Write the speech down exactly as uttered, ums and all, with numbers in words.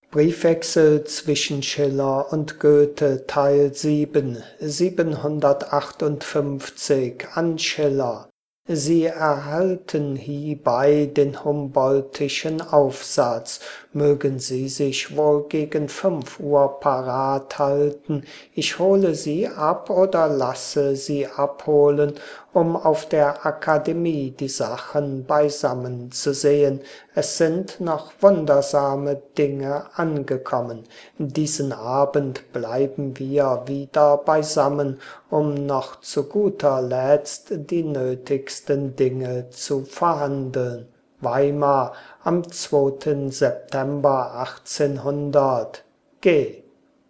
Briefwechsel zwischen Schiller und Goethe Teil sieben, siebenhundertachtundfünfzig an Schiller. Sie erhalten hiebei den Humboldtischen Aufsatz. Mögen Sie sich wohl gegen fünf Uhr parat halten. Ich hole Sie ab oder lasse Sie abholen, um auf der Akademie die Sachen beisammen zu sehen. Es sind noch wundersame Dinge angekommen. Diesen Abend bleiben wir wieder beisammen, um noch zu guter Letzt die nötigsten Dinge zu verhandeln. Weimar am zweiten September achtzehnhundert. G